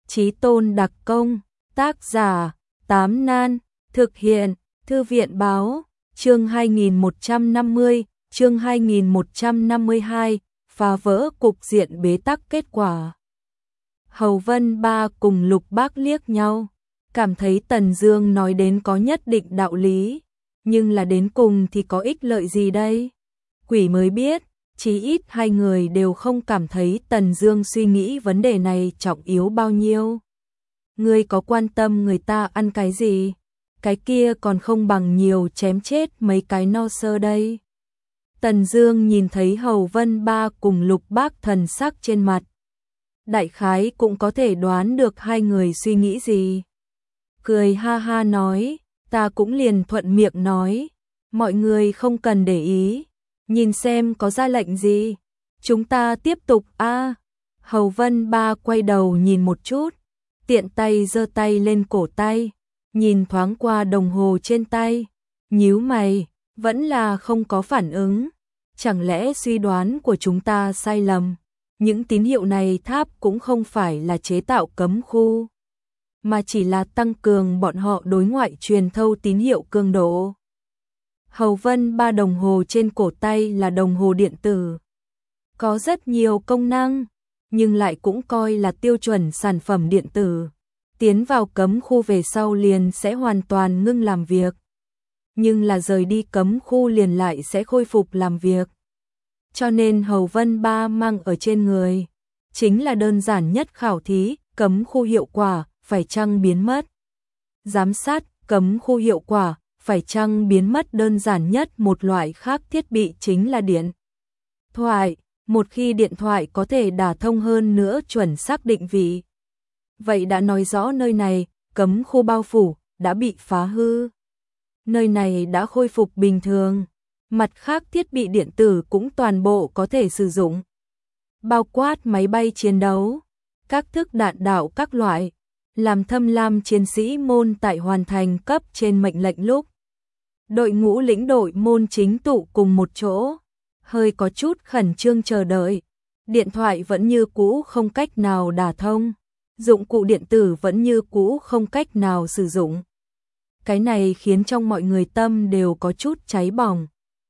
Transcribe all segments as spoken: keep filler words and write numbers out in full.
Chí Tôn đặc công, tác giả, Tám Nan, thực hiện, Thư viện báo, chương hai nghìn một trăm năm mươi, chương hai nghìn một trăm năm mươi hai, phá vỡ cục diện bế tắc kết quả. Hầu Vân Ba cùng Lục Bác liếc nhau, cảm thấy Tần Dương nói đến có nhất định đạo lý, nhưng là đến cùng thì có ích lợi gì đây? Quỷ mới biết, chí ít hai người đều không cảm thấy Tần Dương suy nghĩ vấn đề này trọng yếu bao nhiêu. Ngươi có quan tâm người ta ăn cái gì? Cái kia còn không bằng nhiều chém chết mấy cái no sơ đây. Tần Dương nhìn thấy Hầu Vân Ba cùng Lục Bác thần sắc trên mặt, đại khái cũng có thể đoán được hai người suy nghĩ gì. Cười ha ha nói, ta cũng liền thuận miệng nói, mọi người không cần để ý, nhìn xem có ra lệnh gì, chúng ta tiếp tục a. À. Hầu Vân Ba quay đầu nhìn một chút, tiện tay giơ tay lên cổ tay, nhìn thoáng qua đồng hồ trên tay, nhíu mày, vẫn là không có phản ứng. Chẳng lẽ suy đoán của chúng ta sai lầm? Những tín hiệu này tháp cũng không phải là chế tạo cấm khu, mà chỉ là tăng cường bọn họ đối ngoại truyền thâu tín hiệu cường độ. Hầu Vân Ba đồng hồ trên cổ tay là đồng hồ điện tử, có rất nhiều công năng, nhưng lại cũng coi là tiêu chuẩn sản phẩm điện tử. Tiến vào cấm khu về sau liền sẽ hoàn toàn ngưng làm việc, nhưng là rời đi cấm khu liền lại sẽ khôi phục làm việc. Cho nên Hầu Vân Ba mang ở trên người chính là đơn giản nhất khảo thí cấm khu hiệu quả phải chăng biến mất. Giám sát cấm khu hiệu quả phải chăng biến mất đơn giản nhất một loại khác thiết bị chính là điện thoại. Một khi điện thoại có thể đả thông hơn nữa chuẩn xác định vị, vậy đã nói rõ nơi này cấm khu bao phủ đã bị phá hư, nơi này đã khôi phục bình thường. Mặt khác thiết bị điện tử cũng toàn bộ có thể sử dụng, bao quát máy bay chiến đấu, các thức đạn đạo các loại, làm Thâm Lam chiến sĩ môn tại hoàn thành cấp trên mệnh lệnh lúc. Đội ngũ lĩnh đội môn chính tụ cùng một chỗ, hơi có chút khẩn trương chờ đợi, điện thoại vẫn như cũ không cách nào đả thông, dụng cụ điện tử vẫn như cũ không cách nào sử dụng. Cái này khiến trong mọi người tâm đều có chút cháy bỏng.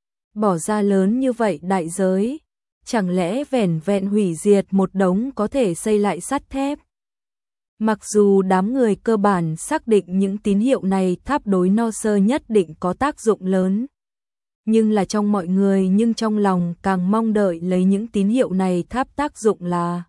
Bỏ ra lớn như vậy đại giới, chẳng lẽ vẻn vẹn hủy diệt một đống có thể xây lại sắt thép? Mặc dù đám người cơ bản xác định những tín hiệu này tháp đối no sơ nhất định có tác dụng lớn, nhưng là trong mọi người nhưng trong lòng càng mong đợi lấy những tín hiệu này tháp tác dụng là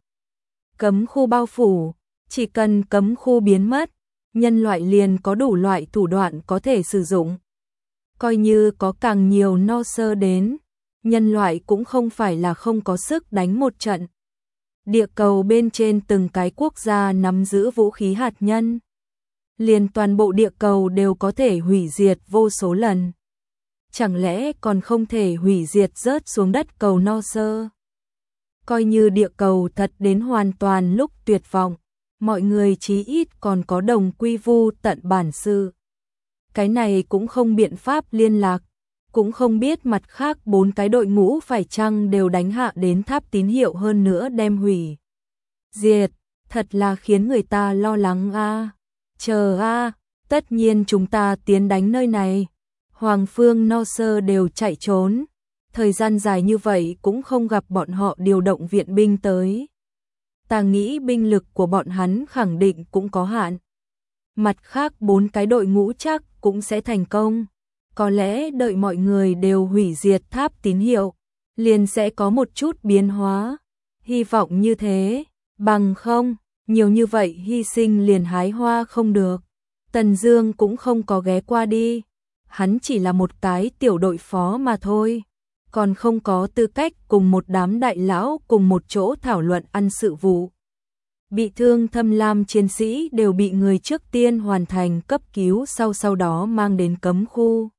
cấm khu bao phủ. Chỉ cần cấm khu biến mất, nhân loại liền có đủ loại thủ đoạn có thể sử dụng. Coi như có càng nhiều no sơ đến, nhân loại cũng không phải là không có sức đánh một trận. Địa cầu bên trên từng cái quốc gia nắm giữ vũ khí hạt nhân, liền toàn bộ địa cầu đều có thể hủy diệt vô số lần. Chẳng lẽ còn không thể hủy diệt rớt xuống đất cầu no sơ? Coi như địa cầu thật đến hoàn toàn lúc tuyệt vọng, mọi người chí ít còn có đồng quy vu tận bản sự. Cái này cũng không biện pháp liên lạc, cũng không biết mặt khác bốn cái đội ngũ phải chăng đều đánh hạ đến tháp tín hiệu hơn nữa đem hủy diệt, thật là khiến người ta lo lắng a. À. Chờ a, à, tất nhiên chúng ta tiến đánh nơi này, Hoàng Phương no sơ đều chạy trốn, thời gian dài như vậy cũng không gặp bọn họ điều động viện binh tới. Ta nghĩ binh lực của bọn hắn khẳng định cũng có hạn. Mặt khác bốn cái đội ngũ chắc cũng sẽ thành công. Có lẽ đợi mọi người đều hủy diệt tháp tín hiệu, liền sẽ có một chút biến hóa. Hy vọng như thế, bằng không, nhiều như vậy hy sinh liền hái hoa không được. Tần Dương cũng không có ghé qua đi. Hắn chỉ là một cái tiểu đội phó mà thôi, còn không có tư cách cùng một đám đại lão cùng một chỗ thảo luận ăn sự vụ. Bị thương Thâm Lam chiến sĩ đều bị người trước tiên hoàn thành cấp cứu, sau sau đó mang đến cấm khu.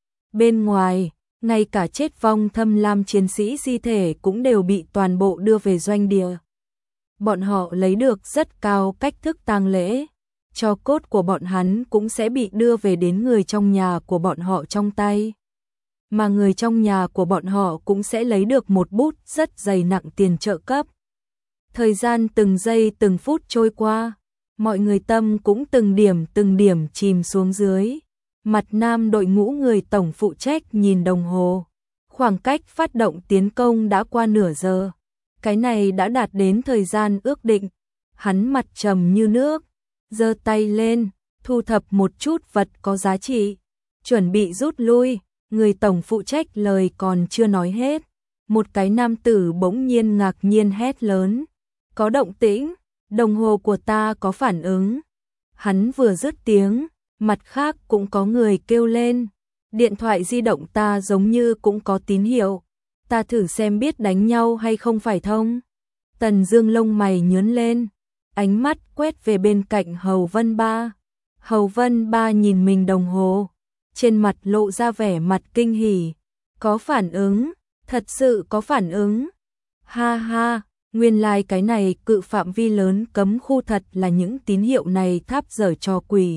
Bên ngoài, ngay cả chết vong Thâm Lam chiến sĩ di thể cũng đều bị toàn bộ đưa về doanh địa. Bọn họ lấy được rất cao cách thức tang lễ, tro cốt của bọn hắn cũng sẽ bị đưa về đến người trong nhà của bọn họ trong tay. Mà người trong nhà của bọn họ cũng sẽ lấy được một bút rất dày nặng tiền trợ cấp. Thời gian từng giây từng phút trôi qua, mọi người tâm cũng từng điểm từng điểm chìm xuống dưới. Mặt nam đội ngũ người tổng phụ trách nhìn đồng hồ. Khoảng cách phát động tiến công đã qua nửa giờ. Cái này đã đạt đến thời gian ước định. Hắn mặt trầm như nước, giơ tay lên, thu thập một chút vật có giá trị, chuẩn bị rút lui. Người tổng phụ trách lời còn chưa nói hết, một cái nam tử bỗng nhiên ngạc nhiên hét lớn: "Có động tĩnh, đồng hồ của ta có phản ứng." Hắn vừa dứt tiếng, mặt khác cũng có người kêu lên: "Điện thoại di động ta giống như cũng có tín hiệu, ta thử xem biết đánh nhau hay không phải thông." Tần Dương lông mày nhướng lên, ánh mắt quét về bên cạnh Hầu Vân Ba. Hầu Vân Ba nhìn mình đồng hồ, trên mặt lộ ra vẻ mặt kinh hỉ. "Có phản ứng, thật sự có phản ứng." Ha ha, nguyên lai like cái này cự phạm vi lớn cấm khu thật là những tín hiệu này tháp dở trò quỷ.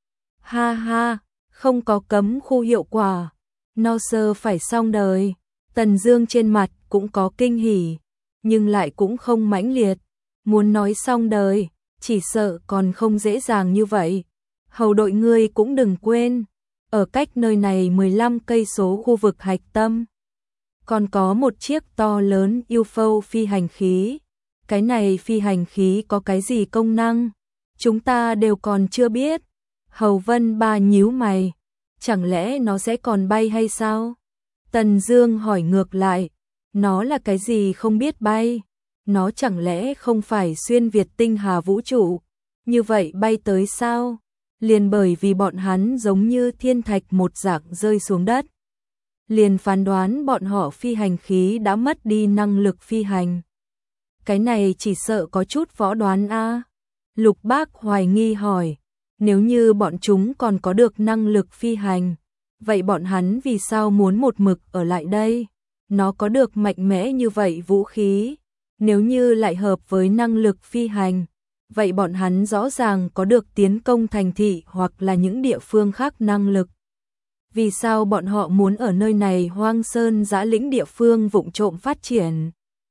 Ha ha, không có cấm khu hiệu quả, no sơ phải xong đời. Tần Dương trên mặt cũng có kinh hỉ, nhưng lại cũng không mãnh liệt. Muốn nói xong đời, chỉ sợ còn không dễ dàng như vậy. Hầu đội ngươi cũng đừng quên, ở cách nơi này mười lăm cây số khu vực hạch tâm, còn có một chiếc to lớn u ép o phi hành khí. Cái này phi hành khí có cái gì công năng, chúng ta đều còn chưa biết. Hầu Vân Ba nhíu mày, chẳng lẽ nó sẽ còn bay hay sao? Tần Dương hỏi ngược lại, nó là cái gì không biết bay? Nó chẳng lẽ không phải xuyên việt tinh hà vũ trụ? Như vậy bay tới sao? Liền bởi vì bọn hắn giống như thiên thạch một dạng rơi xuống đất, liền phán đoán bọn họ phi hành khí đã mất đi năng lực phi hành. Cái này chỉ sợ có chút võ đoán a. Lục Bác hoài nghi hỏi, nếu như bọn chúng còn có được năng lực phi hành, vậy bọn hắn vì sao muốn một mực ở lại đây? Nó có được mạnh mẽ như vậy vũ khí, nếu như lại hợp với năng lực phi hành, vậy bọn hắn rõ ràng có được tiến công thành thị hoặc là những địa phương khác năng lực. Vì sao bọn họ muốn ở nơi này hoang sơn dã lĩnh địa phương vụng trộm phát triển?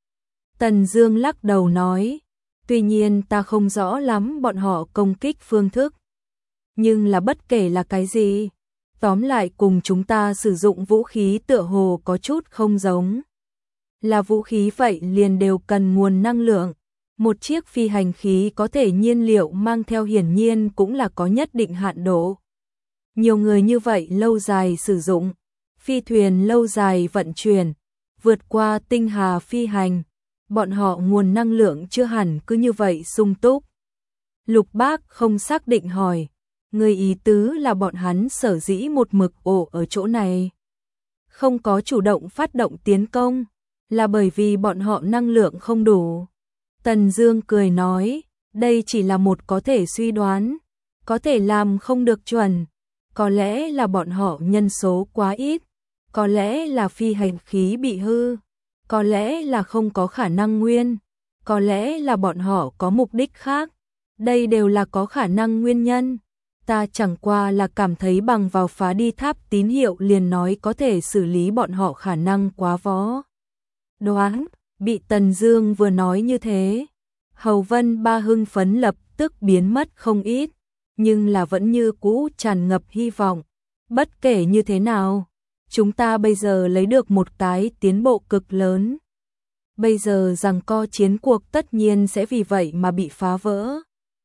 Tần Dương lắc đầu nói, tuy nhiên ta không rõ lắm bọn họ công kích phương thức, nhưng là bất kể là cái gì, tóm lại cùng chúng ta sử dụng vũ khí tựa hồ có chút không giống. Là vũ khí vậy liền đều cần nguồn năng lượng. Một chiếc phi hành khí có thể nhiên liệu mang theo hiển nhiên cũng là có nhất định hạn độ. Nhiều người như vậy lâu dài sử dụng, phi thuyền lâu dài vận chuyển, vượt qua tinh hà phi hành, bọn họ nguồn năng lượng chưa hẳn cứ như vậy sung túc. Lục Bác không xác định hỏi, người ý tứ là bọn hắn sở dĩ một mực ổ ở chỗ này, không có chủ động phát động tiến công, là bởi vì bọn họ năng lượng không đủ. Tần Dương cười nói, đây chỉ là một có thể suy đoán, có thể làm không được chuẩn, có lẽ là bọn họ nhân số quá ít, có lẽ là phi hành khí bị hư, có lẽ là không có khả năng nguyên, có lẽ là bọn họ có mục đích khác, đây đều là có khả năng nguyên nhân. Ta chẳng qua là cảm thấy bằng vào phá đi tháp tín hiệu liền nói có thể xử lý bọn họ khả năng quá võ đoán. Bị Tần Dương vừa nói như thế, Hầu Vân Ba hưng phấn lập tức biến mất không ít, nhưng là vẫn như cũ tràn ngập hy vọng. Bất kể như thế nào, chúng ta bây giờ lấy được một cái tiến bộ cực lớn. Bây giờ giằng co chiến cuộc tất nhiên sẽ vì vậy mà bị phá vỡ.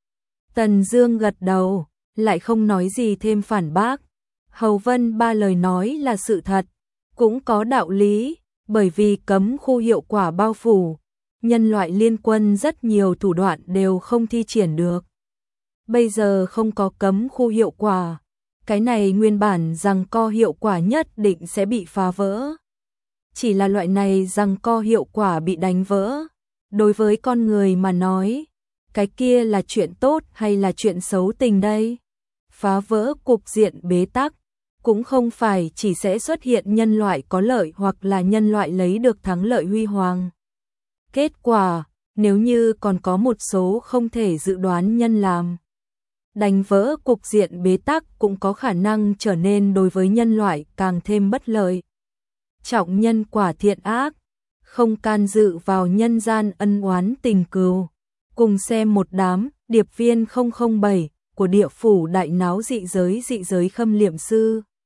Tần Dương gật đầu, lại không nói gì thêm phản bác. Hầu Vân Ba lời nói là sự thật, cũng có đạo lý. Bởi vì cấm khu hiệu quả bao phủ, nhân loại liên quân rất nhiều thủ đoạn đều không thi triển được. Bây giờ không có cấm khu hiệu quả, cái này nguyên bản giằng co hiệu quả nhất định sẽ bị phá vỡ. Chỉ là loại này giằng co hiệu quả bị đánh vỡ, đối với con người mà nói, cái kia là chuyện tốt hay là chuyện xấu tình đây? Phá vỡ cục diện bế tắc, cũng không phải chỉ sẽ xuất hiện nhân loại có lợi hoặc là nhân loại lấy được thắng lợi huy hoàng. Kết quả, nếu như còn có một số không thể dự đoán nhân làm, đánh vỡ cục diện bế tắc cũng có khả năng trở nên đối với nhân loại càng thêm bất lợi. Trọng nhân quả thiện ác, không can dự vào nhân gian ân oán tình cừu, Cùng xem một đám điệp viên không không bảy của địa phủ đại náo dị giới dị giới khâm liệm sư.